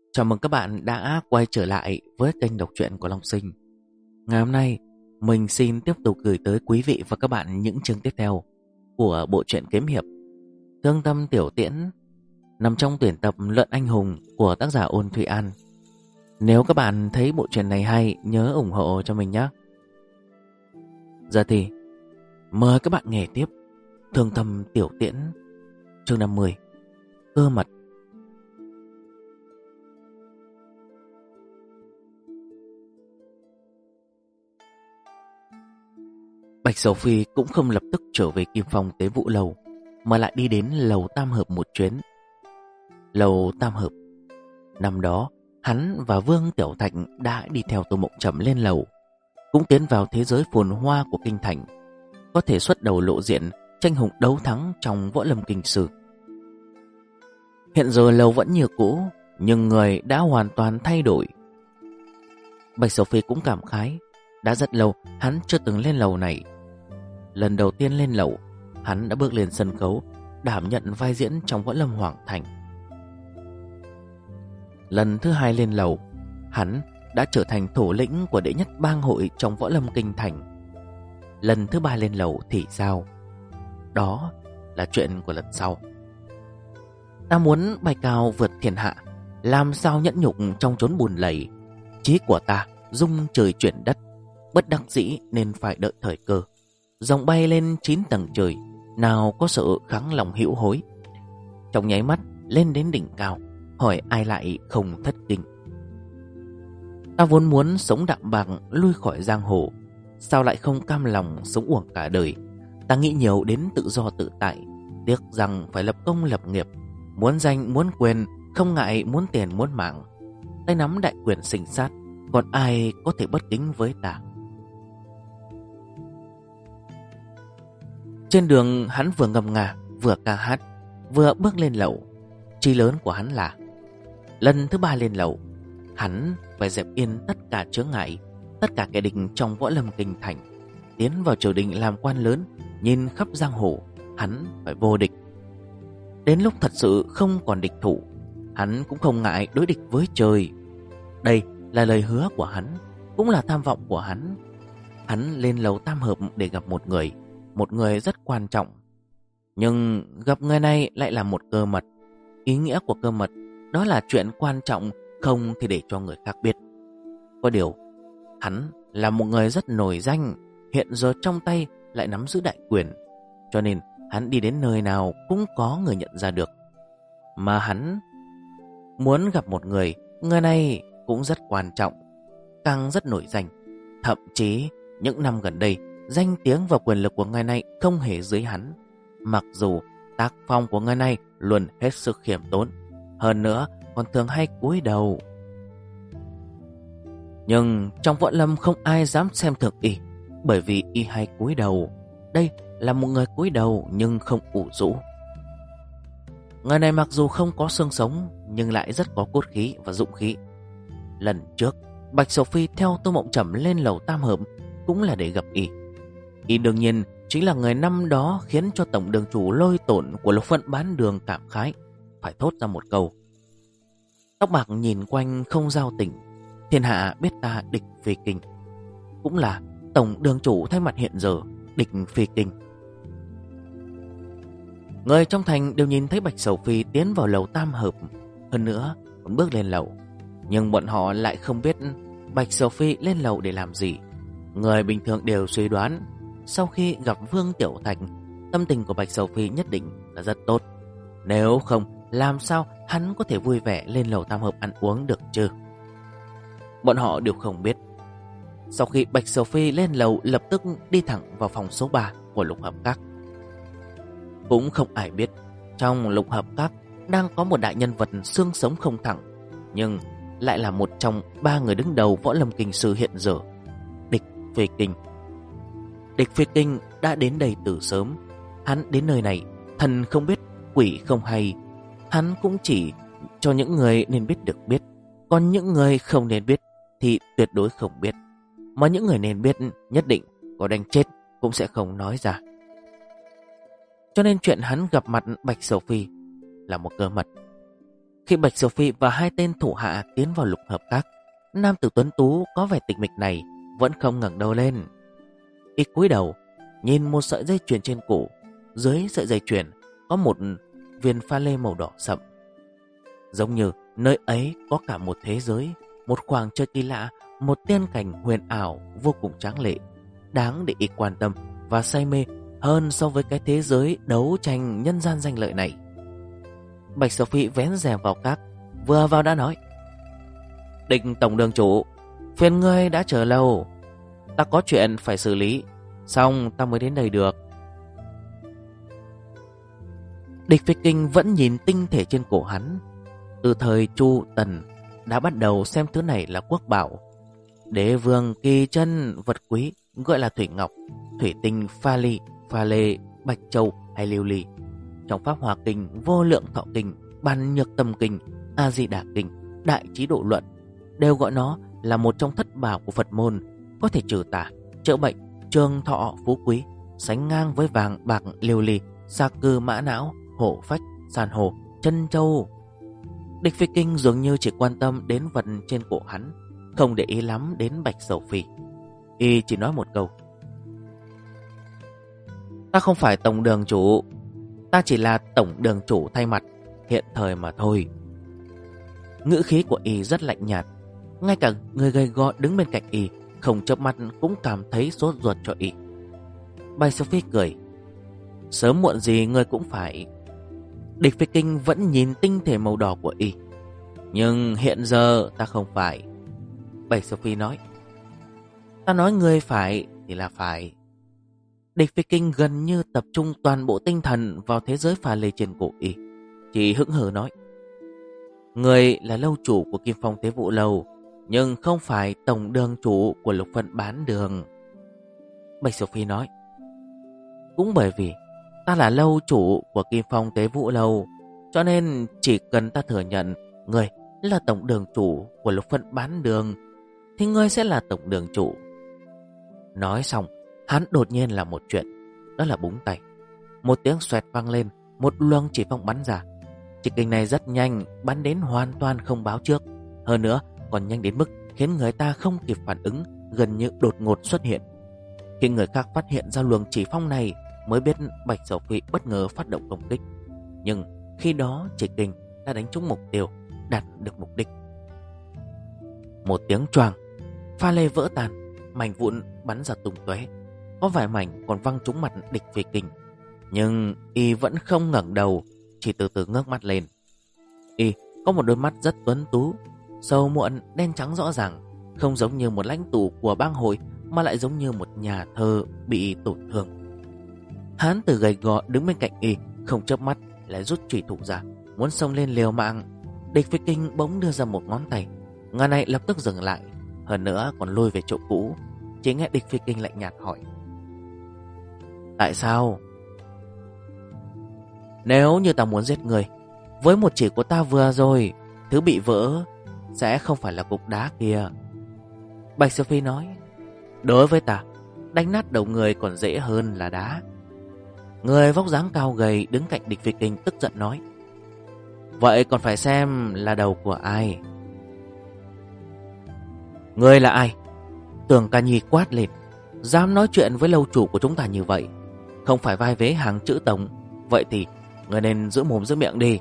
Chào mừng các bạn đã quay trở lại với kênh đọc truyện của Long Sinh. Ngày hôm nay, mình xin tiếp tục gửi tới quý vị và các bạn những chương tiếp theo của bộ truyện kiếm hiệp Thương Tâm Tiểu Tiễn, nằm trong tuyển tập Luận Anh Hùng của tác giả Ôn Thụy An. Nếu các bạn thấy bộ truyện này hay, nhớ ủng hộ cho mình nhé. Giờ thì mời các bạn nghe tiếp Thương Tâm Tiểu Tiễn, chương 50, Cơ Mật. Bạch Sầu Phi cũng không lập tức trở về Kim Phong Tế Vũ Lầu, mà lại đi đến lầu Tam Hợp một chuyến. Lầu Tam Hợp, năm đó hắn và Vương Tiểu Thạch đã đi theo Tô Mộng Trầm lên lầu, cũng tiến vào thế giới phồn hoa của kinh thành, có thể xuất đầu lộ diện, tranh hùng đấu thắng trong võ lâm kinh sử. Hiện giờ lầu vẫn như cũ, nhưng người đã hoàn toàn thay đổi. Bạch Sầu Phi cũng cảm khái, đã rất lâu hắn chưa từng lên lầu này. Lần đầu tiên lên lầu, hắn đã bước lên sân khấu, đảm nhận vai diễn trong võ lâm Hoàng Thành. Lần thứ hai lên lầu, hắn đã trở thành thủ lĩnh của đệ nhất bang hội trong võ lâm kinh thành. Lần thứ ba lên lầu thì sao? Đó là chuyện của lần sau. Ta muốn bay cao vượt thiên hạ, làm sao nhẫn nhục trong chốn bùn lầy. Chí của ta rung trời chuyển đất, bất đắc dĩ nên phải đợi thời cơ. Rồng bay lên 9 tầng trời, nào có sợ kháng lòng hữu hối. Trong nháy mắt lên đến đỉnh cao, hỏi ai lại không thất kinh. Ta vốn muốn sống đạm bạc lui khỏi giang hồ, sao lại không cam lòng sống uổng cả đời. Ta nghĩ nhiều đến tự do tự tại, tiếc rằng phải lập công lập nghiệp. Muốn danh muốn quyền, không ngại muốn tiền muốn mạng. Tay nắm đại quyền sinh sát, còn ai có thể bất kính với ta. Trên đường hắn vừa ngâm nga, vừa ca hát, vừa bước lên lầu. Chí lớn của hắn là lần thứ ba lên lầu, hắn phải dẹp yên tất cả chướng ngại, tất cả kẻ địch trong võ lâm kinh thành, tiến vào triều đình làm quan lớn, nhìn khắp giang hồ, hắn phải vô địch. Đến lúc thật sự không còn địch thủ, hắn cũng không ngại đối địch với trời. Đây là lời hứa của hắn, cũng là tham vọng của hắn. Hắn lên lầu Tam Hợp để gặp một người rất quan trọng. Nhưng gặp người này lại là một cơ mật. Ý nghĩa của cơ mật đó là chuyện quan trọng không thì để cho người khác biết. Có điều hắn là một người rất nổi danh, hiện giờ trong tay lại nắm giữ đại quyền, cho nên hắn đi đến nơi nào cũng có người nhận ra được. Mà hắn muốn gặp một người này cũng rất quan trọng, càng rất nổi danh. Thậm chí những năm gần đây, danh tiếng và quyền lực của người này không hề dưới hắn. Mặc dù tác phong của người này luôn hết sức khiêm tốn, hơn nữa còn thường hay cúi đầu, nhưng trong võ lâm không ai dám xem thường y, bởi vì y hay cúi đầu. Đây là một người cúi đầu nhưng không ủ rũ. Người này mặc dù không có xương sống, nhưng lại rất có cốt khí và dũng khí. Lần trước Bạch Sầu Phi theo Tô Mộng Trầm lên lầu Tam Hợp cũng là để gặp y. Y đương nhiên chính là người năm đó khiến cho tổng đường chủ Lôi Tổn của Lục Phận Bán Đường cảm khái, phải thốt ra một câu: tóc bạc nhìn quanh không giao tình, thiên hạ biết ta địch phi kinh. Cũng là tổng đường chủ thay mặt hiện giờ địch phi kinh. Người trong thành đều nhìn thấy Bạch Sầu Phi tiến vào lầu Tam Hợp, hơn nữa còn bước lên lầu. Nhưng bọn họ lại không biết Bạch Sầu Phi lên lầu để làm gì. Người bình thường đều suy đoán sau khi gặp Vương Tiểu Thạch, tâm tình của Bạch Sầu Phi nhất định là rất tốt. Nếu không, làm sao hắn có thể vui vẻ lên lầu Tam Hợp ăn uống được chứ? Bọn họ đều không biết, sau khi Bạch Sầu Phi lên lầu lập tức đi thẳng vào phòng số 3 của Lục Hợp Các. Cũng không ai biết trong Lục Hợp Các đang có một đại nhân vật xương sống không thẳng, nhưng lại là một trong 3 người đứng đầu võ lâm kinh sư hiện giờ, Địch Phi Kinh. Địch Phi Kinh đã đến đây từ sớm. Hắn đến nơi này, thần không biết, quỷ không hay. Hắn cũng chỉ cho những người nên biết được biết, còn những người không nên biết thì tuyệt đối không biết. Mà những người nên biết nhất định có đánh chết cũng sẽ không nói ra. Cho nên chuyện hắn gặp mặt Bạch Sầu Phi là một cơ mật. Khi Bạch Sophie và hai tên thủ hạ tiến vào lục hợp các, nam tử tuấn tú có vẻ tịch mịch này vẫn không ngẩng đầu lên. Y cúi đầu nhìn một sợi dây chuyền trên cổ. Dưới sợi dây chuyền có một viên pha lê màu đỏ sậm. Giống như nơi ấy có cả một thế giới, một khoảng trời kỳ lạ, một tiên cảnh huyền ảo vô cùng tráng lệ, đáng để Y quan tâm và say mê hơn so với cái thế giới đấu tranh nhân gian danh lợi này. Bạch Sophie vén rèm vào các, vừa vào đã nói: "Địch tổng đường chủ, phiền ngươi đã chờ lâu, ta có chuyện phải xử lý, xong ta mới đến đây được." Địch Phi Kinh vẫn nhìn tinh thể trên cổ hắn. Từ thời Chu Tần đã bắt đầu xem thứ này là quốc bảo. Đế vương kỳ chân vật quý gọi là thủy ngọc, thủy tinh, pha ly, pha lê, bạch châu hay lưu ly. Trong Pháp Hòa Kinh, Vô Lượng Thọ Kinh, Ban Nhược Tâm Kinh, A Di Đà Kinh, Đại Trí Độ Luận đều gọi nó là một trong thất bảo của Phật môn, có thể trừ tà, chữa bệnh, trường thọ, phú quý, sánh ngang với vàng, bạc, lưu ly, sa cư, mã não, hổ phách, san hô, chân châu. Địch Phi Kinh dường như chỉ quan tâm đến vật trên cổ hắn, không để ý lắm đến Bạch Sophie. Y chỉ nói một câu: "Ta không phải tổng đường chủ, ta chỉ là tổng đường chủ thay mặt hiện thời mà thôi." Ngữ khí của Y rất lạnh nhạt. Ngay cả người gầy gò đứng bên cạnh Y không chớp mắt cũng cảm thấy sốt ruột cho Y. Bạch Sophie cười: "Sớm muộn gì ngươi cũng phải." Địch Phi Kinh vẫn nhìn tinh thể màu đỏ của Y: "Nhưng hiện giờ ta không phải." Bạch Sophie nói: "Ta nói ngươi phải thì là phải." Địch Phi Kinh gần như tập trung toàn bộ tinh thần vào thế giới pha lê trên cổ Y, chỉ hững hờ nói: "Ngươi là lâu chủ của Kim Phong Tế Vụ Lâu, nhưng không phải tổng đường chủ của Lục Phận Bán Đường." Bạch Sophie nói: "Cũng bởi vì ta là lâu chủ của Kim Phong Tế Vụ Lâu, cho nên chỉ cần ta thừa nhận ngươi là tổng đường chủ của Lục Phận Bán Đường thì ngươi sẽ là tổng đường chủ." Nói xong, hắn đột nhiên làm một chuyện, đó là búng tay. Một tiếng xoẹt vang lên, một luồng chỉ phong bắn ra. Chỉ kình này rất nhanh, bắn đến hoàn toàn không báo trước. Hơn nữa, còn nhanh đến mức khiến người ta không kịp phản ứng, gần như đột ngột xuất hiện. Khi người khác phát hiện ra luồng chỉ phong này, mới biết Bạch Sophie bất ngờ phát động công kích. Nhưng khi đó chỉ kình đã đánh trúng mục tiêu, đạt được mục đích. Một tiếng choàng, pha lê vỡ tan, mảnh vụn bắn ra tung tóe. Có vài mảnh còn văng trúng mặt Địch Phi Kinh, nhưng Y vẫn không ngẩng đầu, chỉ từ từ ngước mắt lên. Y có một đôi mắt rất tuấn tú, sâu muộn, đen trắng rõ ràng, không giống như một lãnh tụ của bang hội, mà lại giống như một nhà thơ bị tổn thương. Hắn từ gầy gò đứng bên cạnh Y, không chớp mắt lại rút chùy thủ ra, muốn xông lên liều mạng. Địch Phi Kinh bỗng đưa ra một ngón tay, người này lập tức dừng lại, hơn nữa còn lùi về chỗ cũ. Chỉ nghe Địch Phi Kinh lạnh nhạt hỏi: "Tại sao?" "Nếu như ta muốn giết người, với một chỉ của ta vừa rồi, thứ bị vỡ sẽ không phải là cục đá kia." Bạch Sophie nói: "Đối với ta, đánh nát đầu người còn dễ hơn là đá." Người vóc dáng cao gầy đứng cạnh Địch Phi Kinh tức giận nói: "Vậy còn phải xem là đầu của ai." "Ngươi là ai?" Tưởng Ca Nhi quát lên: "Dám nói chuyện với lâu chủ của chúng ta như vậy, không phải vai vế hàng chữ tổng, vậy thì ngươi nên giữ mồm giữ miệng đi."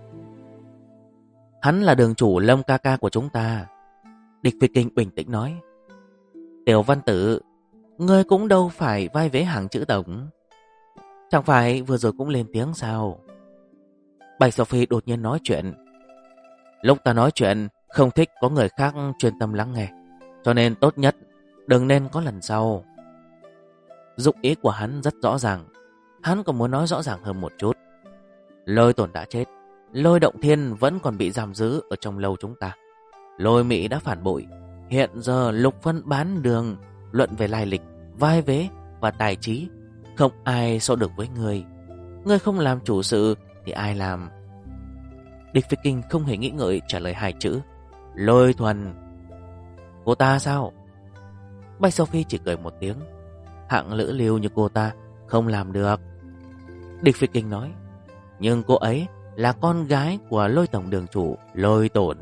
"Hắn là đường chủ Lâm ca ca của chúng ta." Địch Phi Kinh bình tĩnh nói: "Tiểu Văn Tử, ngươi cũng đâu phải vai vế hàng chữ tổng, chẳng phải vừa rồi cũng lên tiếng sao?" Bạch Sophie đột nhiên nói chuyện: "Lúc ta nói chuyện không thích có người khác chuyên tâm lắng nghe, cho nên tốt nhất đừng nên có lần sau." Dụng ý của hắn rất rõ ràng. Hắn còn muốn nói rõ ràng hơn một chút. Lôi Tổn đã chết, Lôi Động Thiên vẫn còn bị giam giữ ở trong lâu chúng ta. Lôi Mỹ đã phản bội. Hiện giờ Lục Phân Bán Đường luận về lai lịch, vai vế và tài trí, không ai so được với ngươi. Ngươi không làm chủ sự thì ai làm? Địch Phi Kinh không hề nghĩ ngợi trả lời hai chữ: Lôi Thuần. Cô ta sao? Bạch Sophie chỉ cười một tiếng: hạng lữ lưu như cô ta không làm được. Địch Phi Kinh nói: nhưng cô ấy là con gái của Lôi tổng đường chủ Lôi Tổn.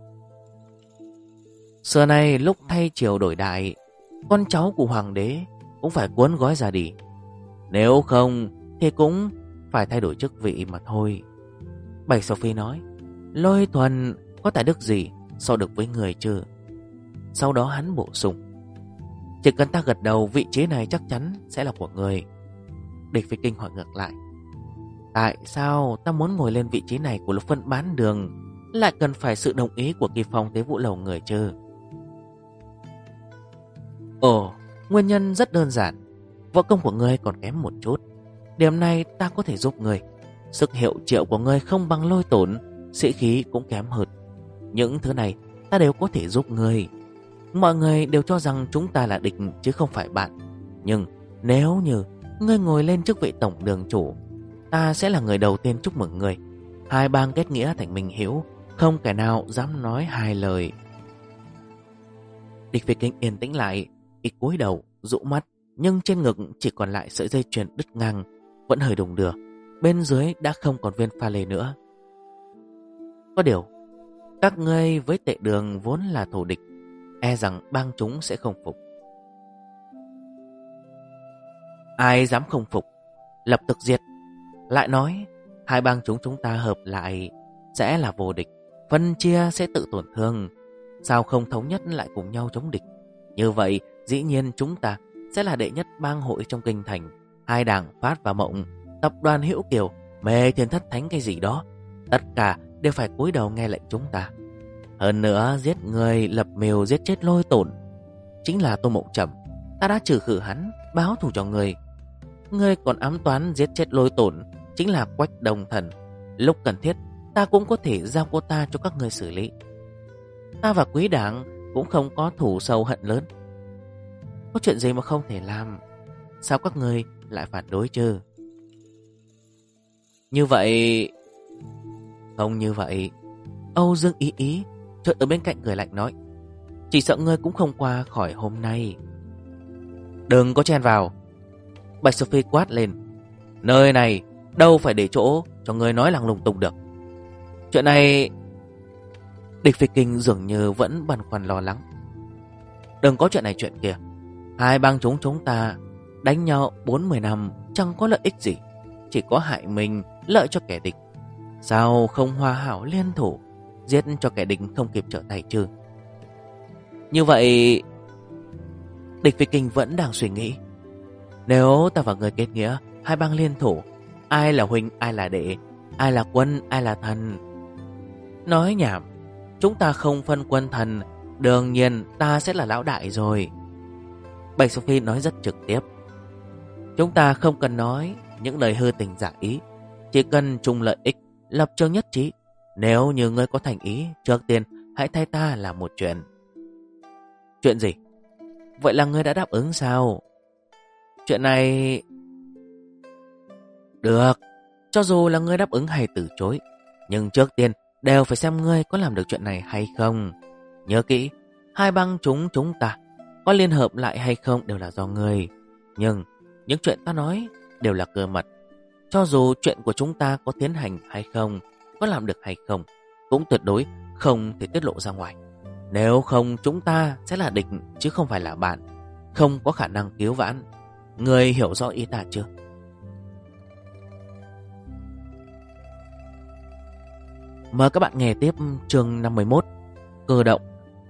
Xưa nay lúc thay triều đổi đại, con cháu của hoàng đế cũng phải cuốn gói ra đi. Nếu không thì cũng phải thay đổi chức vị mà thôi. Bạch Sophie nói, Lôi Thuần có tài đức gì so được với người chứ? Sau đó hắn bổ sung, chỉ cần ta gật đầu, vị trí này chắc chắn sẽ là của người. Địch Phi Kinh hỏi ngược lại, tại sao ta muốn ngồi lên vị trí này của Lục Phân Bán Đường lại cần phải sự đồng ý của Kỳ Phong Tế Vũ Lầu người chứ? Ồ, nguyên nhân rất đơn giản. Võ công của ngươi còn kém một chút. Điểm này ta có thể giúp ngươi. Sức hiệu triệu của ngươi không bằng Lôi Tổn, sĩ khí cũng kém hơn. Những thứ này ta đều có thể giúp ngươi. Mọi người đều cho rằng chúng ta là địch chứ không phải bạn. Nhưng nếu như ngươi ngồi lên chức vị tổng đường chủ, ta sẽ là người đầu tiên chúc mừng ngươi. Hai bang kết nghĩa thành minh hữu, không kẻ nào dám nói hai lời. Địch Phi Kinh yên tĩnh lại, y cúi đầu, rũ mắt, nhưng trên ngực chỉ còn lại sợi dây chuyền đứt ngang, vẫn hơi đùng đưa. Bên dưới đã không còn viên pha lê nữa. Có điều, các ngươi với Tệ Đường vốn là thù địch, e rằng bang chúng sẽ không phục. Ai dám không phục, lập tức diệt. Lại nói, hai bang chúng ta hợp lại sẽ là vô địch, phân chia sẽ tự tổn thương. Sao không thống nhất lại cùng nhau chống địch? Như vậy, dĩ nhiên chúng ta sẽ là đệ nhất bang hội trong kinh thành. Hai đảng Phát và Mộng, tập đoàn Hữu Kiều, Mê Thiên Thất Thánh cái gì đó, tất cả đều phải cúi đầu nghe lệnh chúng ta. Hơn nữa, giết người lập mưu giết chết Lôi Tổn chính là Tô Mộng Trầm. Ta đã trừ khử hắn, báo thù cho người. Ngươi còn ám toán giết chết Lôi Tổn chính là Quách Đồng Thần. Lúc cần thiết, ta cũng có thể giao cô ta cho các ngươi xử lý. Ta và quý đảng cũng không có thù sâu hận lớn. Có chuyện gì mà không thể làm? Sao các ngươi lại phản đối chứ? Như vậy... Không như vậy. Âu Dương Ý Ý chợt ở bên cạnh cười lạnh nói, chỉ sợ ngươi cũng không qua khỏi hôm nay. Đừng có chen vào. Bạch Sophie quát lên, nơi này đâu phải để chỗ cho ngươi nói lằng lùng tung được. Chuyện này... Địch Phi Kinh dường như vẫn băn khoăn lo lắng. Đừng có chuyện này chuyện kia. Hai bang chúng ta đánh nhau 40 năm chẳng có lợi ích gì, chỉ có hại mình, lợi cho kẻ địch. Sao không hòa hảo liên thủ, giết cho kẻ địch không kịp trở tay chứ? Như vậy... Địch Phi Kinh vẫn đang suy nghĩ. Nếu ta và người kết nghĩa, hai bang liên thủ, ai là huynh, ai là đệ, ai là quân, ai là thần? Nói nhảm. Chúng ta không phân quân thần, đương nhiên ta sẽ là lão đại rồi. Bạch Sophie nói rất trực tiếp. Chúng ta không cần nói những lời hư tình giả ý, chỉ cần chung lợi ích, lập trường nhất trí. Nếu như ngươi có thành ý, trước tiên hãy thay ta làm một chuyện. Chuyện gì? Vậy là ngươi đã đáp ứng sao? Chuyện này... Được, cho dù là ngươi đáp ứng hay từ chối, nhưng trước tiên đều phải xem ngươi có làm được chuyện này hay không. Nhớ kỹ, hai bang chúng ta có liên hợp lại hay không đều là do ngươi. Nhưng những chuyện ta nói đều là cơ mật. Cho dù chuyện của chúng ta có tiến hành hay không, có làm được hay không, cũng tuyệt đối không thể tiết lộ ra ngoài. Nếu không chúng ta sẽ là địch chứ không phải là bạn, không có khả năng cứu vãn. Ngươi hiểu rõ ý ta chưa? Mời các bạn nghe tiếp chương 51, Cơ động.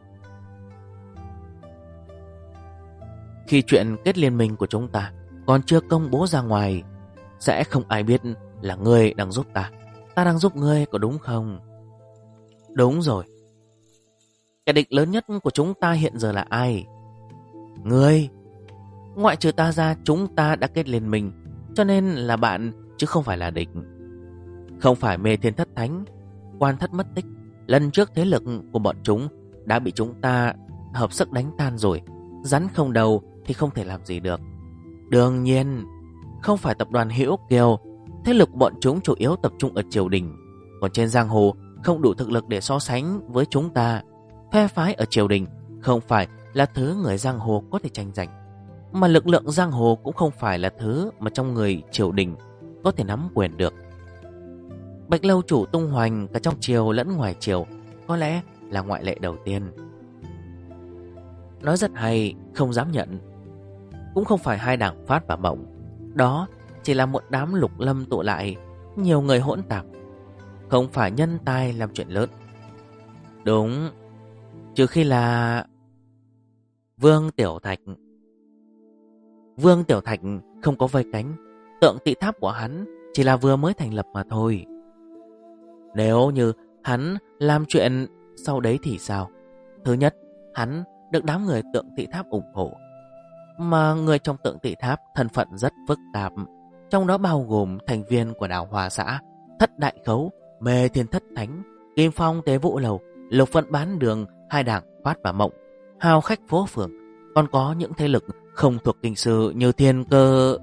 Khi chuyện kết liên minh của chúng ta còn chưa công bố ra ngoài, sẽ không ai biết là ngươi đang giúp ta. Ta đang giúp ngươi, có đúng không? Đúng rồi. Kẻ địch lớn nhất của chúng ta hiện giờ là ai? Ngươi. Ngoại trừ ta ra, chúng ta đã kết liên minh, cho nên là bạn chứ không phải là địch. Không phải Mê Thiên Thất Thánh, Quan Thất mất tích. Lần trước thế lực của bọn chúng đã bị chúng ta hợp sức đánh tan rồi. Rắn không đầu thì không thể làm gì được. Đương nhiên, không phải tập đoàn Hữu Kiều. Thế lực của bọn chúng chủ yếu tập trung ở triều đình, còn trên giang hồ không đủ thực lực để so sánh với chúng ta. Phe phái ở triều đình không phải là thứ người giang hồ có thể tranh giành, mà lực lượng giang hồ cũng không phải là thứ mà trong người triều đình có thể nắm quyền được. Bạch lâu chủ tung hoành cả trong triều lẫn ngoài triều, có lẽ là ngoại lệ đầu tiên. Nói rất hay, không dám nhận. Cũng không phải hai đảng Phát và Mộng, đó chỉ là một đám lục lâm tụ lại, nhiều người hỗn tạp, không phải nhân tài làm chuyện lớn. Đúng, trừ khi là Vương Tiểu Thạch. Vương Tiểu Thạch không có vây cánh, tượng tị tháp của hắn chỉ là vừa mới thành lập mà thôi. Nếu như hắn làm chuyện sau đấy thì sao? Thứ nhất, hắn được đám người tượng tị tháp ủng hộ. Mà người trong tượng tị tháp thân phận rất phức tạp, trong đó bao gồm thành viên của đảo Hòa Xã, Thất Đại Khấu, Mê Thiên Thất Thánh, Kim Phong Tế Vũ Lầu, Lục Vận Bán Đường, hai đảng Phát và Mộng, hào khách phố phường, còn có những thế lực không thuộc kinh sư như Thiên Cơ.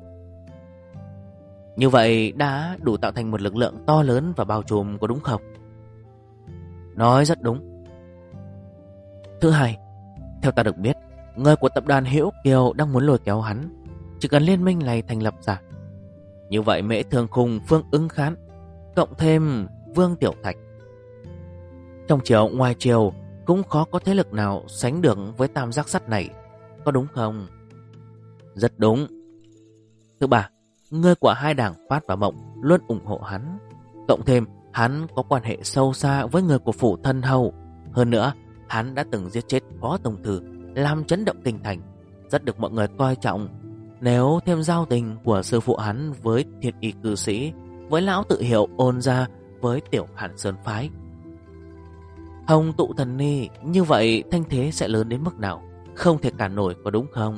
Như vậy đã đủ tạo thành một lực lượng to lớn và bao trùm, có đúng không? Nói rất đúng. Thứ hai, theo ta được biết, người của tập đoàn Hữu Kiều đang muốn lôi kéo hắn. Chỉ cần liên minh này thành lập ra, như vậy Mễ Thường Khung, Phương Ứng Khán, cộng thêm Vương Tiểu Thạch, trong triều ngoài triều cũng khó có thế lực nào sánh được với tam giác sắt này, có đúng không? Rất đúng. Thứ ba, người của hai đảng Phát và Mộng luôn ủng hộ hắn, cộng thêm hắn có quan hệ sâu xa với người của phủ Thân Hầu. Hơn nữa, hắn đã từng giết chết Phó Tổng Thư, làm chấn động kinh thành, rất được mọi người coi trọng. Nếu thêm giao tình của sư phụ hắn với Thiên Y cư sĩ, với lão tự hiệu Ôn gia, với Tiểu Hàn Sơn phái, Hồng Tụ Thần Ni, như vậy thanh thế sẽ lớn đến mức nào, không thể cản nổi, có đúng không?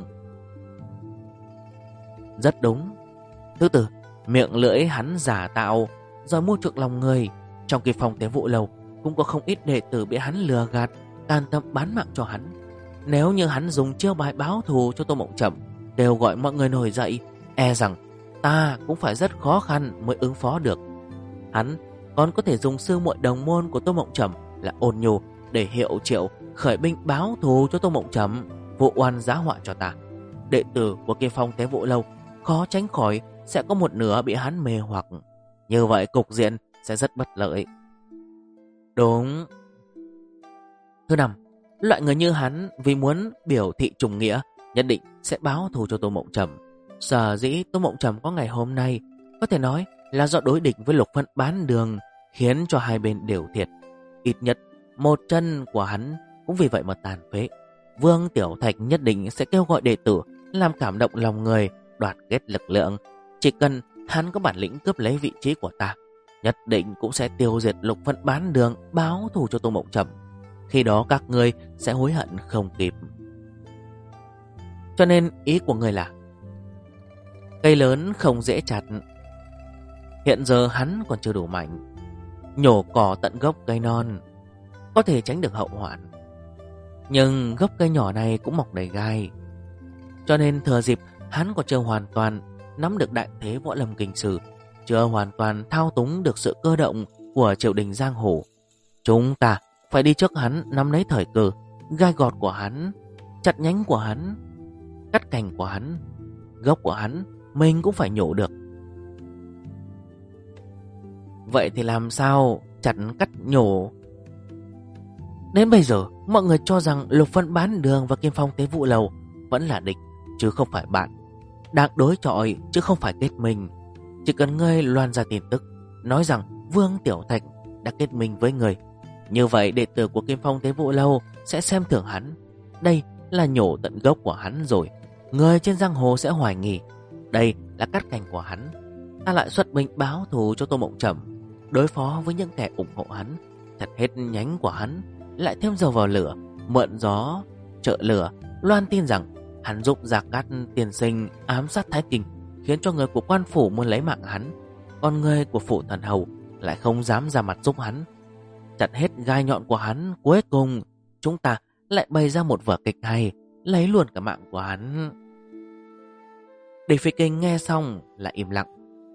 Rất đúng. Thứ tư, miệng lưỡi hắn giả tạo rồi mua chuộc lòng người. Trong Kỳ Phong Tế Vũ Lầu cũng có không ít đệ tử bị hắn lừa gạt, can tâm bán mạng cho hắn. Nếu như hắn dùng chiêu bài báo thù cho Tô Mộng Trầm, kêu gọi mọi người nổi dậy, e rằng ta cũng phải rất khó khăn mới ứng phó được. Hắn còn có thể dùng sư muội đồng môn của Tô Mộng Trầm là Ôn Nhu để hiệu triệu khởi binh báo thù cho Tô Mộng Trầm, vụ oan giá họa cho ta. Đệ tử của Kỳ Phong Tế Vũ Lâu khó tránh khỏi sẽ có một nửa bị hắn mê hoặc. Như vậy cục diện sẽ rất bất lợi. Đúng. Thứ năm, loại người như hắn vì muốn biểu thị trùng nghĩa, nhất định sẽ báo thù cho Tô Mộng Trầm. Sở dĩ Tô Mộng Trầm có ngày hôm nay có thể nói là do đối địch với Lục Vận Bán Đường, khiến cho hai bên đều thiệt. Ít nhất một chân của hắn cũng vì vậy mà tàn phế. Vương Tiểu Thạch nhất định sẽ kêu gọi đệ tử làm cảm động lòng người, đoạt kết lực lượng. Chỉ cần hắn có bản lĩnh cướp lấy vị trí của ta, nhất định cũng sẽ tiêu diệt Lục Vận Bán Đường, báo thù cho Tô Mộng Trầm. Khi đó các ngươi sẽ hối hận không kịp. Cho nên ý của ngươi là cây lớn không dễ chặt. Hiện giờ hắn còn chưa đủ mạnh, nhổ cỏ tận gốc cây non có thể tránh được hậu hoạn, nhưng gốc cây nhỏ này cũng mọc đầy gai. Cho nên thừa dịp hắn còn chưa hoàn toàn nắm được đại thế võ lâm kinh sử, chưa hoàn toàn thao túng được sự cơ động của triều đình giang hồ, chúng ta phải đi trước hắn, nắm lấy thời cơ, gai gọt của hắn, chặt nhánh của hắn, cắt cành của hắn, gốc của hắn mình cũng phải nhổ được. Vậy thì làm sao chặt cắt nhổ? Đến bây giờ mọi người cho rằng Lục Vận Bán Đường và Kim Phong Tế Vũ Lầu vẫn là địch chứ không phải bạn, đang đối chọi chứ không phải kết minh. Chỉ cần ngươi loan ra tin tức nói rằng Vương Tiểu Thạch đã kết minh với người, như vậy đệ tử của Kim Phong Tế Vũ Lâu sẽ xem thường hắn. Đây là nhổ tận gốc của hắn rồi. Người trên giang hồ sẽ hoài nghi đây là cắt cành của hắn. Ta lại xuất binh báo thù cho Tô Mộng Trầm, đối phó với những kẻ ủng hộ hắn, chặt hết nhánh của hắn, lại thêm dầu vào lửa, mượn gió trợ lửa, loan tin rằng hắn giúp Gia Cát tiên sinh ám sát Thái Kinh, khiến cho người của quan phủ muốn lấy mạng hắn, còn người của phủ Thần Hầu lại không dám ra mặt giúp hắn. Chặt hết gai nhọn của hắn, cuối cùng chúng ta lại bày ra một vở kịch hay, lấy luôn cả mạng của hắn. Địch Phi Kinh nghe xong lại im lặng.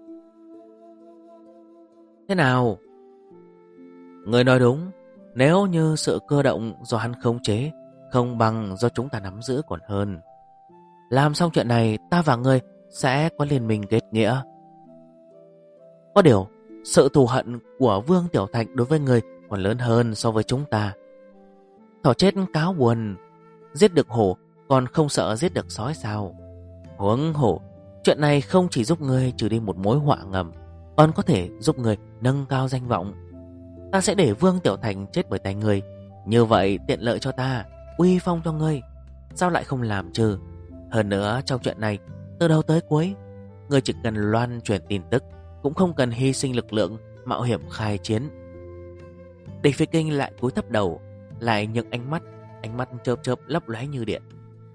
Thế nào? Người nói đúng. Nếu như sự cơ động do hắn khống chế không bằng do chúng ta nắm giữ còn hơn. Làm xong chuyện này, ta và ngươi sẽ có liên minh kết nghĩa. Có điều Sự thù hận của Vương Tiểu Thạch đối với người còn lớn hơn so với chúng ta. Thỏ chết cáo buồn, giết được hổ còn không sợ giết được sói sao? Huống hổ, chuyện này không chỉ giúp ngươi trừ đi một mối họa ngầm, còn có thể giúp ngươi nâng cao danh vọng. Ta sẽ để Vương Tiểu Thành chết bởi tay ngươi, như vậy tiện lợi cho ta, uy phong cho ngươi. Sao lại không làm chứ? Hơn nữa trong chuyện này, từ đầu tới cuối, ngươi chỉ cần loan truyền tin tức, cũng không cần hy sinh lực lượng mạo hiểm khai chiến. Địch Phi Kinh lại cúi thấp đầu, lại những ánh mắt chớp chớp lấp lóe như điện.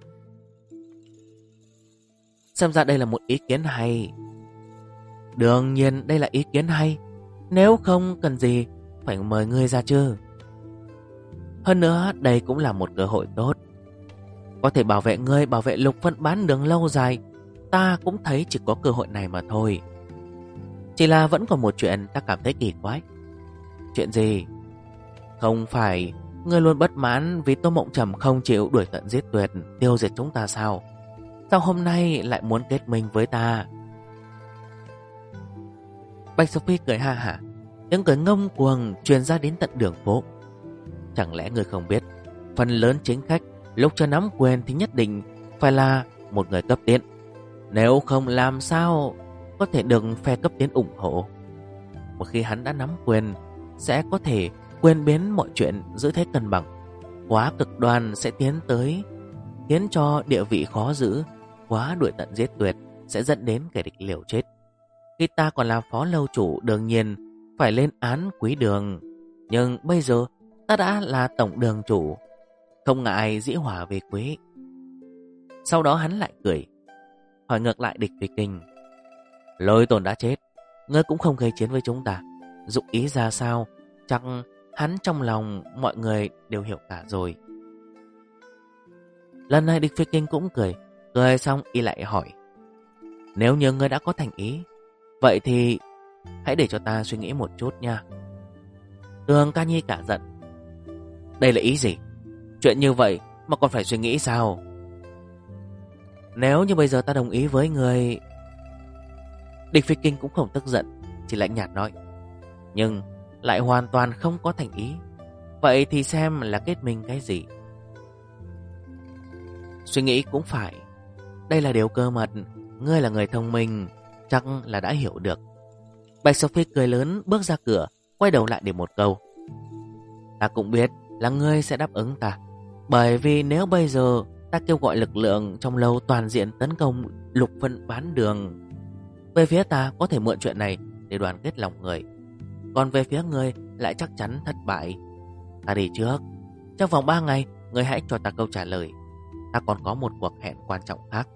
Xem ra đây là một ý kiến hay. Đương nhiên đây là ý kiến hay, nếu không cần gì phải mời ngươi ra chứ. Hơn nữa đây cũng là một cơ hội tốt, có thể bảo vệ ngươi, bảo vệ Lục Phân Bán Đường lâu dài. Ta cũng thấy chỉ có cơ hội này mà thôi. Chỉ là vẫn còn một chuyện ta cảm thấy kỳ quái. Chuyện gì? Không phải ngươi luôn bất mãn vì Tô Mộng Trầm không chịu đuổi tận giết tuyệt, tiêu diệt chúng ta sao? Sao hôm nay lại muốn kết minh với ta? Bạch Sophie cười ha hả, tiếng cười ngông cuồng truyền ra đến tận đường phố. Chẳng lẽ ngươi không biết, phần lớn chính khách lúc chưa nắm quyền thì nhất định phải là một người cấp tiến, nếu không làm sao có thể được phe cấp tiến ủng hộ. Một khi hắn đã nắm quyền, sẽ có thể quyền biến mọi chuyện giữ thế cân bằng. Quá cực đoan sẽ tiến tới khiến cho địa vị khó giữ, quá đuổi tận giết tuyệt sẽ dẫn đến kẻ địch liều chết. Khi ta còn là phó lâu chủ, đương nhiên phải lên án Quý Đường, nhưng bây giờ ta đã là tổng đường chủ, không ngại dĩ hỏa về Quế. Sau đó hắn lại cười, hỏi ngược lại Địch Phi Kinh: Lôi Tồn đã chết, ngươi cũng không gây chiến với chúng ta, dụng ý ra sao chắc hắn trong lòng mọi người đều hiểu cả rồi. Lần này Địch Phi Kinh cũng cười, cười xong y lại hỏi: Nếu như ngươi đã có thành ý, vậy thì hãy để cho ta suy nghĩ một chút nha. Tường Ca Nhi cả giận: Đây là ý gì? Chuyện như vậy mà còn phải suy nghĩ sao? Nếu như bây giờ ta đồng ý với người... Địch Phi Kinh cũng không tức giận, chỉ lạnh nhạt nói: Nhưng lại hoàn toàn không có thành ý, vậy thì xem là kết minh cái gì? Suy nghĩ cũng phải, đây là điều cơ mật, ngươi là người thông minh, chắc là đã hiểu được. Bạch Sophie cười lớn bước ra cửa, quay đầu lại để một câu: Ta cũng biết là ngươi sẽ đáp ứng ta, bởi vì nếu bây giờ ta kêu gọi lực lượng trong lâu toàn diện tấn công Lục Phân Bán Đường, về phía ta có thể mượn chuyện này để đoàn kết lòng người, còn về phía ngươi lại chắc chắn thất bại. Ta đi trước, trong vòng 3 ngày ngươi hãy cho ta câu trả lời. Ta còn có một cuộc hẹn quan trọng khác.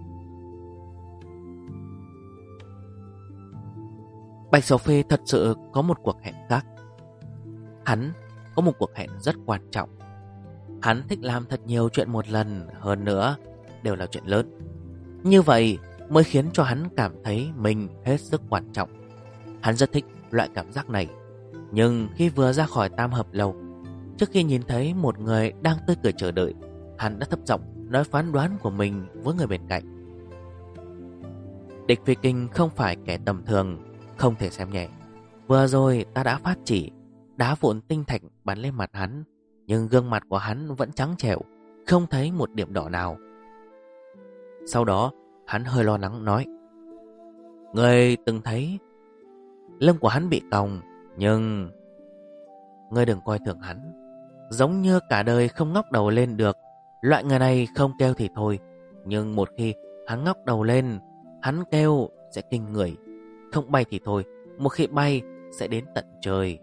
Bạch Sophie thật sự có một cuộc hẹn khác. Hắn có một cuộc hẹn rất quan trọng. Hắn thích làm thật nhiều chuyện một lần, hơn nữa đều là chuyện lớn. Như vậy mới khiến cho hắn cảm thấy mình hết sức quan trọng. Hắn rất thích loại cảm giác này. Nhưng khi vừa ra khỏi Tam Hợp Lầu, trước khi nhìn thấy một người đang tươi cười chờ đợi, hắn đã thấp giọng nói phán đoán của mình với người bên cạnh. Địch Phi Kinh không phải kẻ tầm thường, không thể xem nhẹ. Vừa rồi ta đã phát chỉ đá vụn tinh thạch bắn lên mặt hắn, nhưng gương mặt của hắn vẫn trắng trẻo, không thấy một điểm đỏ nào. Sau đó hắn hơi lo lắng nói: Ngươi từng thấy lưng của hắn bị còng, nhưng ngươi đừng coi thường hắn, giống như cả đời không ngóc đầu lên được. Loại người này không kêu thì thôi, nhưng một khi hắn ngóc đầu lên, hắn kêu sẽ kinh người. Không bay thì thôi, một khi bay sẽ đến tận trời.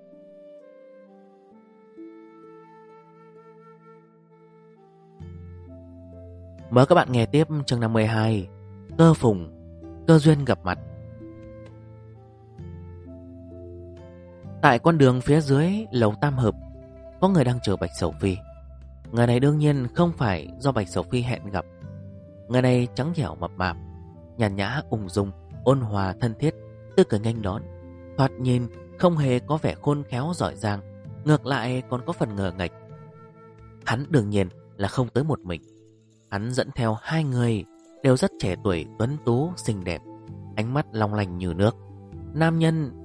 Mời các bạn nghe tiếp chương 52: Cơ phùng, cơ duyên gặp mặt. Tại con đường phía dưới lầu Tam Hợp, có người đang chờ Bạch Sophie. Người này đương nhiên không phải do Bạch Sophie hẹn gặp. Người này trắng trẻo mập mạp, nhàn nhã ung dung, ôn hòa thân thiết, tươi cười nghênh đón. Thoạt nhìn không hề có vẻ khôn khéo giỏi giang, ngược lại còn có phần ngờ nghệch. Hắn đương nhiên là không tới một mình. Hắn dẫn theo 2 người, đều rất trẻ tuổi, tuấn tú, xinh đẹp, ánh mắt long lanh như nước. Nam nhân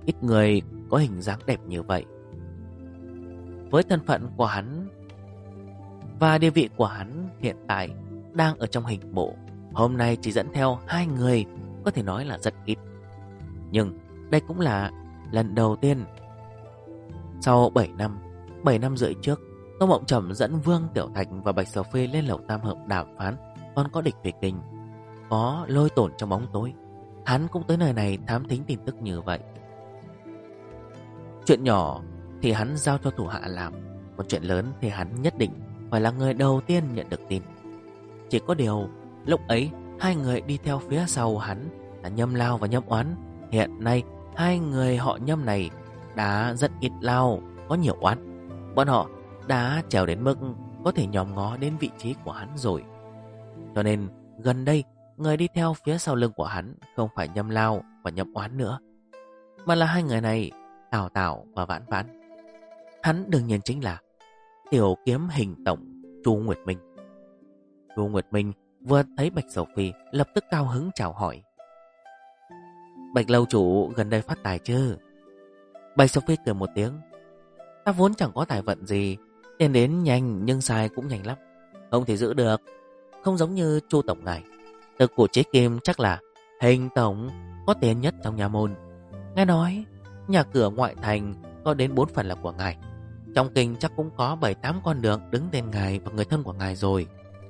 ít người có hình dáng đẹp như vậy. Với thân phận của hắn và địa vị của hắn hiện tại đang ở trong hình bộ, hôm nay chỉ dẫn theo 2 người có thể nói là rất ít. Nhưng đây cũng là lần đầu tiên. Sau 7 năm rưỡi trước, Tô Mộng Trầm dẫn Vương Tiểu Thạch và Bạch Sở Phi lên lầu tam hợp đàm phán. Còn có địch về kinh, có Lôi Tổn trong bóng tối, hắn cũng tới nơi này thám thính tin tức như vậy. Chuyện nhỏ thì hắn giao cho thủ hạ làm, còn chuyện lớn thì hắn nhất định phải là người đầu tiên nhận được tin. Chỉ có điều lúc ấy 2 người đi theo phía sau hắn là Nhâm Lao và Nhâm Oán. Hiện nay 2 người họ Nhâm này đã rất ít lao, có nhiều oán. Bọn họ đã trèo đến mức có thể nhòm ngó đến vị trí của hắn rồi. Cho nên gần đây người đi theo phía sau lưng của hắn không phải Nhâm Lao và Nhâm Oán nữa, mà là 2 người này, Tào Tào và Vãn Vãn. Hắn đương nhiên chính là tiểu kiếm hình tổng Chu Nguyệt Minh. Chu Nguyệt Minh vừa thấy Bạch Sầu Phi lập tức cao hứng chào hỏi. Bạch lâu chủ gần đây phát tài chứ? Bạch Sầu Phi cười một tiếng. Ta vốn chẳng có tài vận gì, tiền đến nhanh nhưng xài cũng nhanh lắm, không thể giữ được. Không giống như Chu tổng ngài, từ cổ chế kim chắc là hình tổng có tiền nhất trong nhà môn. Nghe nói nhà cửa ngoại thành có đến 4 phần là của ngài. Trong kinh chắc cũng có 7-8 con đường đứng tên ngài và người thân của ngài rồi.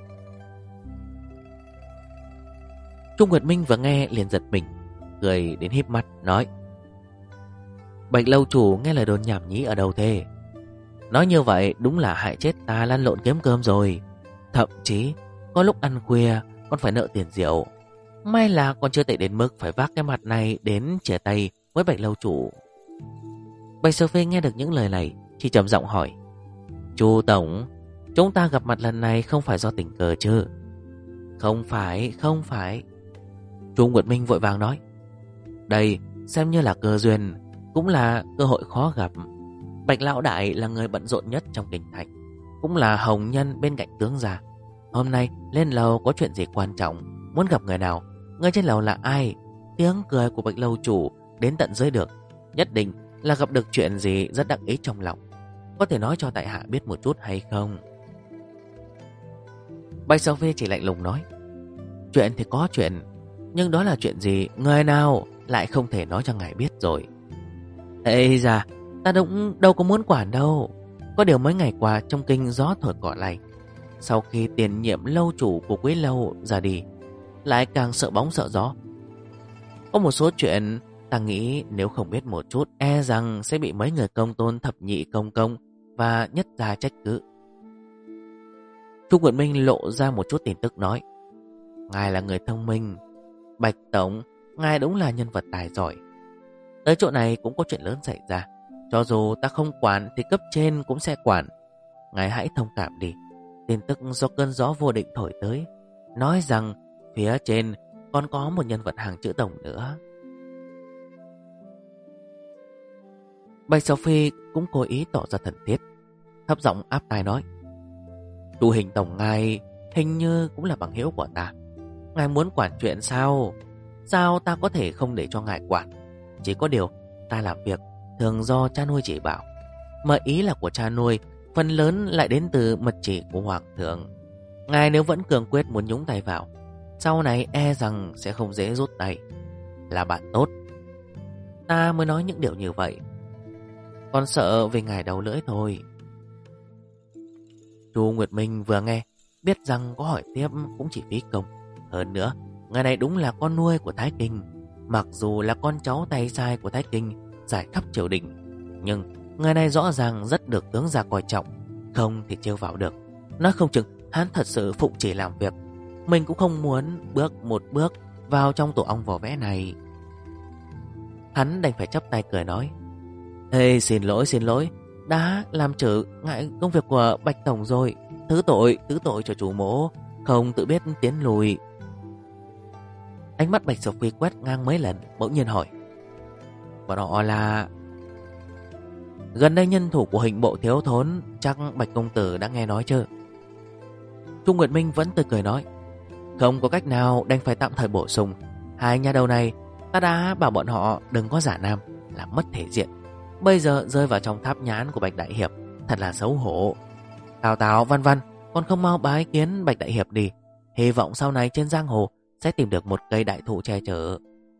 Trung Nguyệt Minh vừa nghe liền giật mình, cười đến híp mắt nói: Bạch lâu chủ nghe lời đồn nhảm nhí ở đâu thế? Nói như vậy đúng là hại chết ta lăn lộn kiếm cơm rồi. Thậm chí có lúc ăn khuya còn phải nợ tiền rượu. May là còn chưa tệ đến mức phải vác cái mặt này đến chia tay với Bạch lâu chủ. Bạch Sơ Phê nghe được những lời này chỉ trầm giọng hỏi: Chu tổng, chúng ta gặp mặt lần này không phải do tình cờ chứ? Không phải. Chu Nguyệt Minh vội vàng nói: Đây xem như là cơ duyên, cũng là cơ hội khó gặp. Bạch lão đại là người bận rộn nhất trong kinh thành, cũng là hồng nhân bên cạnh tướng gia. Hôm nay lên lầu có chuyện gì quan trọng, muốn gặp người nào? Người trên lầu là ai? Tiếng cười của Bạch lâu chủ đến tận dưới được, nhất định là gặp được chuyện gì rất đặc ý trong lòng. Có thể nói cho tại hạ biết một chút hay không? Bạch Sầu Phi chỉ lạnh lùng nói: Chuyện thì có chuyện, nhưng đó là chuyện gì, người nào lại không thể nói cho ngài biết rồi. Ê da, ta đâu có muốn quản đâu. Có điều mấy ngày qua trong kinh gió thổi cỏ lay. Sau khi tiền nhiệm lâu chủ của Quý lâu ra đi, lại càng sợ bóng sợ gió. Có một số chuyện ta nghĩ nếu không biết một chút, e rằng sẽ bị mấy người công tôn thập nhị công công và nhất gia trách cứ. Trung Nguyệt Minh lộ ra một chút tin tức nói: Ngài là người thông minh, Bạch tổng, ngài đúng là nhân vật tài giỏi. Tới chỗ này cũng có chuyện lớn xảy ra. Cho dù ta không quản thì cấp trên cũng sẽ quản. Ngài hãy thông cảm đi. Tin tức do cơn gió vô định thổi tới, nói rằng phía trên còn có một nhân vật hàng chữ tổng nữa. Bạch Sầu Phi cũng cố ý tỏ ra thần thiết, thấp giọng áp tai nói: Chu hình tổng ngài hình như cũng là bằng hữu của ta. Ngài muốn quản chuyện sao? Sao ta có thể không để cho ngài quản? Chỉ có điều ta làm việc thường do cha nuôi chỉ bảo, mà ý là của cha nuôi phần lớn lại đến từ mật chỉ của hoàng thượng. Ngài nếu vẫn cường quyết muốn nhúng tay vào, sau này e rằng sẽ không dễ rút tay. Là bạn tốt, ta mới nói những điều như vậy, còn sợ về ngài đầu lưỡi thôi. Chu Nguyệt Minh vừa nghe biết rằng có hỏi tiếp cũng chỉ phí công. Hơn nữa, người này đúng là con nuôi của Thái Kinh. Mặc dù là con cháu tay sai của Thái Kinh giải khắp triều đình, nhưng người này rõ ràng rất được tướng gia coi trọng, không thể trêu vào được. Nói không chừng hắn thật sự phụng chỉ làm việc. Mình cũng không muốn bước một bước vào trong tổ ong vỏ vẽ này. Hắn đành phải chắp tay cười nói: Ê, xin lỗi, đã làm trở ngại công việc của Bạch tổng rồi. Thứ tội cho chủ mỗ không tự biết tiến lùi. Ánh mắt Bạch Sầu Phi quét ngang mấy lần, bỗng nhiên hỏi: Bọn họ là... Gần đây nhân thủ của hình bộ thiếu thốn, chắc Bạch công tử đã nghe nói chưa? Trung Nguyệt Minh vẫn tươi cười nói: Không có cách nào, đành phải tạm thời bổ sung. 2 nhà đầu này ta đã bảo bọn họ đừng có giả nam, là mất thể diện. Bây giờ rơi vào trong tháp nhãn của Bạch Đại Hiệp, thật là xấu hổ. Tào Tào, Văn Văn, con không mau bái kiến Bạch Đại Hiệp đi. Hy vọng sau này trên giang hồ sẽ tìm được một cây đại thụ che chở.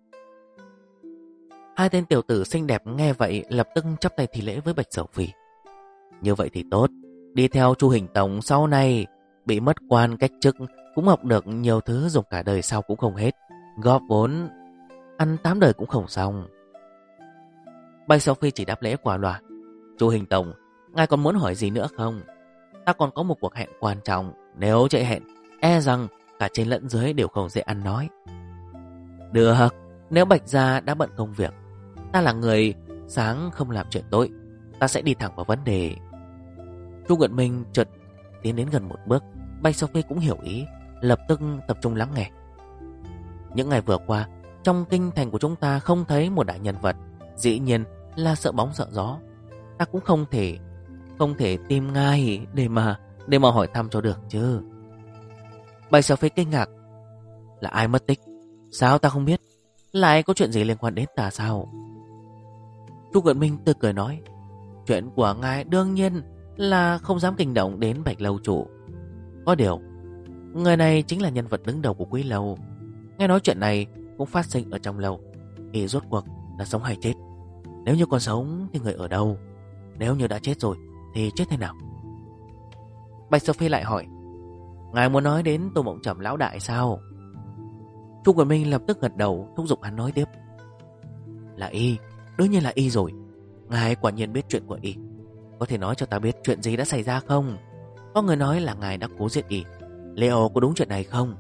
Hai tên tiểu tử xinh đẹp nghe vậy lập tức chắp tay thi lễ với Bạch Sở Phi. Như vậy thì tốt, đi theo Chu Hình Tổng sau này bị mất quan cách chức cũng học được nhiều thứ dùng cả đời sau cũng không hết. Góp vốn ăn 8 đời cũng không xong. Bạch Sở Phi chỉ đáp lễ qua loa. Chu Hình Tổng, ngài còn muốn hỏi gì nữa không? Ta còn có một cuộc hẹn quan trọng. Nếu chạy hẹn, e rằng cả trên lẫn dưới đều không dễ ăn nói. Được, nếu Bạch gia đã bận công việc, ta là người sáng không làm chuyện tối, ta sẽ đi thẳng vào vấn đề. Chu Nguyệt Minh chợt tiến đến gần một bước. Bạch Sở Phi cũng hiểu ý, lập tức tập trung lắng nghe. Những ngày vừa qua, trong kinh thành của chúng ta không thấy một đại nhân vật, dĩ nhiên là sợ bóng sợ gió. Ta cũng không thể tìm ngài để mà hỏi thăm cho được chứ. Bạch Sở Phi kinh ngạc. Là ai mất tích? Sao ta không biết? Lại có chuyện gì liên quan đến ta sao? Chu Nguyệt Minh tươi cười nói. Chuyện của ngài đương nhiên là không dám kinh động đến Bạch lâu chủ. Có điều, người này chính là nhân vật đứng đầu của Quý lâu. Nghe nói chuyện này cũng phát sinh ở trong lâu. Y rốt cuộc là sống hay chết? Nếu như còn sống thì người ở đâu? Nếu như đã chết rồi thì chết thế nào? Bạch Sở Phi lại hỏi. Ngài muốn nói đến Tô Mộng Trầm lão đại sao? Chu Quần Minh lập tức gật đầu, thúc giục hắn nói tiếp. Là y, đương nhiên là y rồi. Ngài quả nhiên biết chuyện của y. Có thể nói cho ta biết chuyện gì đã xảy ra không? Có người nói là ngài đã cố giết y. Liệu có đúng chuyện này không?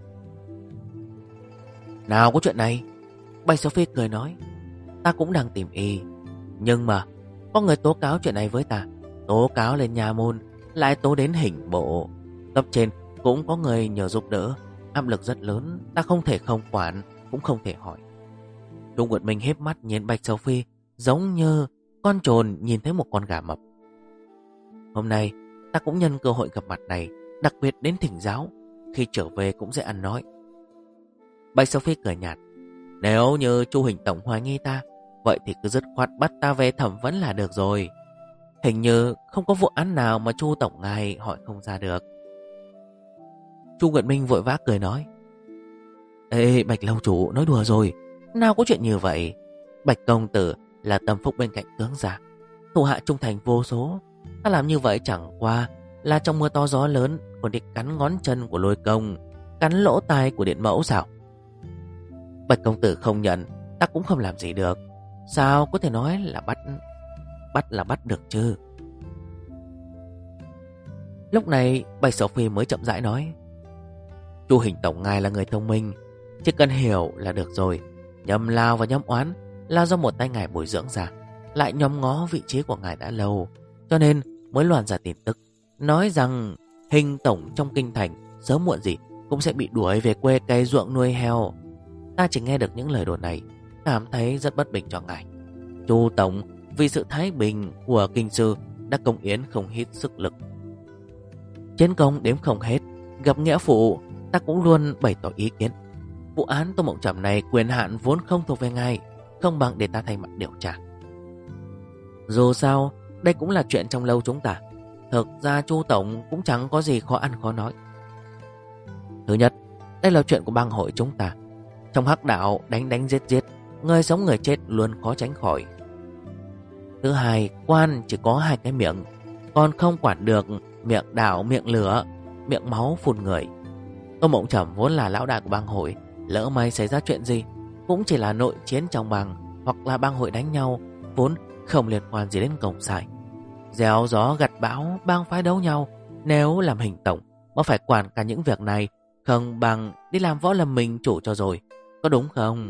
Nào có chuyện này. Bạch Sở Phi cười nói. Ta cũng đang tìm y. Nhưng mà có người tố cáo chuyện này với ta. Tố cáo lên nhà môn, lại tố đến hình bộ. Cấp trên cũng có người nhờ giúp đỡ. Áp lực rất lớn, ta không thể không quản, cũng không thể hỏi. Trung Nguyệt Minh híp mắt nhìn Bạch Sở Phi, giống như con trồn nhìn thấy một con gà mập. Hôm nay ta cũng nhân cơ hội gặp mặt này, đặc biệt đến thỉnh giáo. Khi trở về cũng sẽ ăn nói. Bạch Sở Phi cười nhạt. Nếu như Chu Hình Tổng hoài nghi ta, vậy thì cứ dứt khoát bắt ta về thẩm vấn là được rồi. Hình như không có vụ án nào mà Chu Tổng ngài hỏi không ra được. Chu Nguyệt Minh vội vã cười nói. Ê Bạch lâu chủ, nói đùa rồi. Nào có chuyện như vậy. Bạch công tử là tâm phúc bên cạnh tướng giả, thủ hạ trung thành vô số. Ta làm như vậy chẳng qua là trong mưa to gió lớn, còn đi cắn ngón chân của Lôi Công, cắn lỗ tai của Điện Mẫu sao? Bạch công tử không nhận, ta cũng không làm gì được. Sao có thể nói là bắt được chứ? Lúc này Bạch Sở Phi mới chậm rãi nói. Chu Hình Tổng ngài là người thông minh, chỉ cần hiểu là được rồi. Nhâm lao và nhâm oán là do một tay ngài bồi dưỡng ra, lại nhòm ngó vị trí của ngài đã lâu, cho nên mới loan ra tin tức nói rằng Hình Tổng trong kinh thành sớm muộn gì cũng sẽ bị đuổi về quê cày ruộng nuôi heo. Ta chỉ nghe được những lời đồn này, cảm thấy rất bất bình cho ngài. Chu Tổng vì sự thái bình của kinh sư đã công yến không hết sức lực, chiến công đếm không hết. Gặp nghĩa phụ, ta cũng luôn bày tỏ ý kiến. Vụ án Tô Mộng Trầm này quyền hạn vốn không thuộc về ngài, không bằng để ta thay mặt điều tra. Dù sao, đây cũng là chuyện trong lâu chúng ta. Thực ra Chu Tổng cũng chẳng có gì khó ăn khó nói. Thứ nhất, đây là chuyện của bang hội chúng ta. Trong hắc đạo đánh giết giết, người sống người chết luôn khó tránh khỏi. Thứ hai, quan chỉ có hai cái miệng, còn không quản được miệng đạo miệng lửa, miệng máu phun người. Tô Mộng Trầm vốn là lão đại của bang hội, lỡ may xảy ra chuyện gì cũng chỉ là nội chiến trong bang, hoặc là bang hội đánh nhau, vốn không liên quan gì đến công sai. Gieo gió gặt bão, bang phái đấu nhau. Nếu làm Hình Tổng mà phải quản cả những việc này, không bằng đi làm Võ Lâm Minh chủ cho rồi, có đúng không?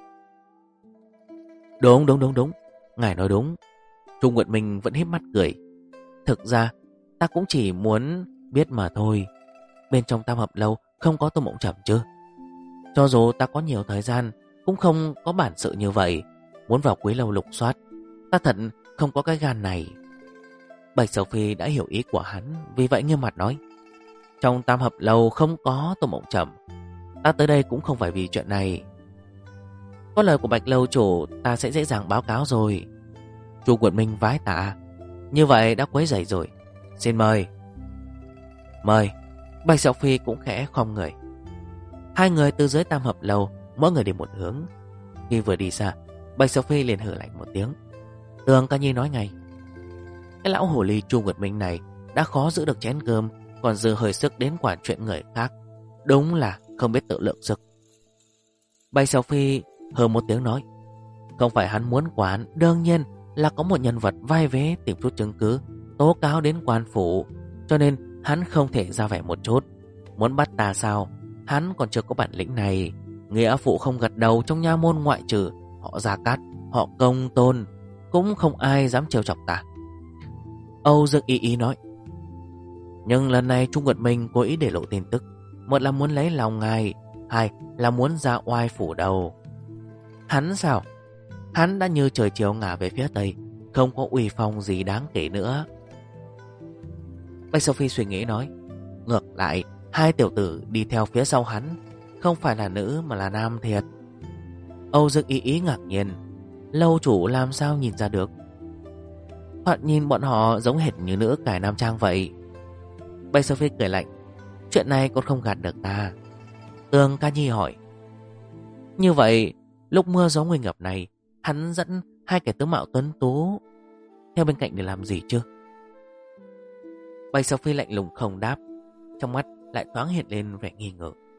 Đúng. Ngài nói đúng. Trung Nguyệt Minh vẫn híp mắt cười. Thực ra ta cũng chỉ muốn biết mà thôi. Bên trong Tam Hợp Lâu không có Tô Mộng Trầm chứ? Cho dù ta có nhiều thời gian, cũng không có bản sự như vậy. Muốn vào Quý lâu lục soát, ta thật không có cái gan này. Bạch Sở Phi đã hiểu ý của hắn, vì vậy nghiêm mặt nói. Trong Tam Hợp Lâu không có Tô Mộng Trầm. Ta tới đây cũng không phải vì chuyện này. Có lời của Bạch lâu chủ, ta sẽ dễ dàng báo cáo rồi. Chu Quận Minh vái tạ. Như vậy đã quấy rầy rồi, xin mời. Mời. Bạch Sọc Phi cũng khẽ khom người. Hai người từ dưới Tam Hợp Lầu, mỗi người đi một hướng. Khi vừa đi xa, Bạch Sọc Phi liền hừ lạnh một tiếng. Tường Ca Nhi nói ngay: cái lão hồ ly Chu Nguyệt Minh này đã khó giữ được chén cơm, còn dư hơi sức đến quản chuyện người khác. Đúng là không biết tự lượng sức. Bạch Sọc Phi hừ một tiếng nói: không phải hắn muốn quản, đương nhiên là có một nhân vật vai vế tìm chút chứng cứ tố cáo đến quan phủ, cho nên hắn không thể ra vẻ một chút. Muốn bắt ta sao? Hắn còn chưa có bản lĩnh này. Nghĩa phụ không gật đầu trong nha môn, ngoại trừ họ Gia Cát, họ Công Tôn, cũng không ai dám trêu chọc ta. Âu Dương Y Y nói: nhưng lần này Trung Nguyệt Minh cố ý để lộ tin tức, một là muốn lấy lòng ngài, hai là muốn ra oai phủ đầu. Hắn sao? Hắn đã như trời chiều ngả về phía tây, không có uy phong gì đáng kể nữa. Bạch Sophie suy nghĩ nói: ngược lại, hai tiểu tử đi theo phía sau hắn không phải là nữ mà là nam thiệt. Âu Dương Y Y ngạc nhiên: lâu chủ làm sao nhìn ra được? Thoạt nhìn bọn họ giống hệt như nữ cải nam trang vậy. Bạch Sophie cười lạnh: chuyện này còn không gạt được ta. Tường Ca Nhi hỏi: như vậy lúc mưa gió nguy ngập này, hắn dẫn hai kẻ tướng mạo tuấn tú theo bên cạnh để làm gì chứ? Bạch Sophie lạnh lùng không đáp, trong mắt lại thoáng hiện lên vẻ nghi ngờ.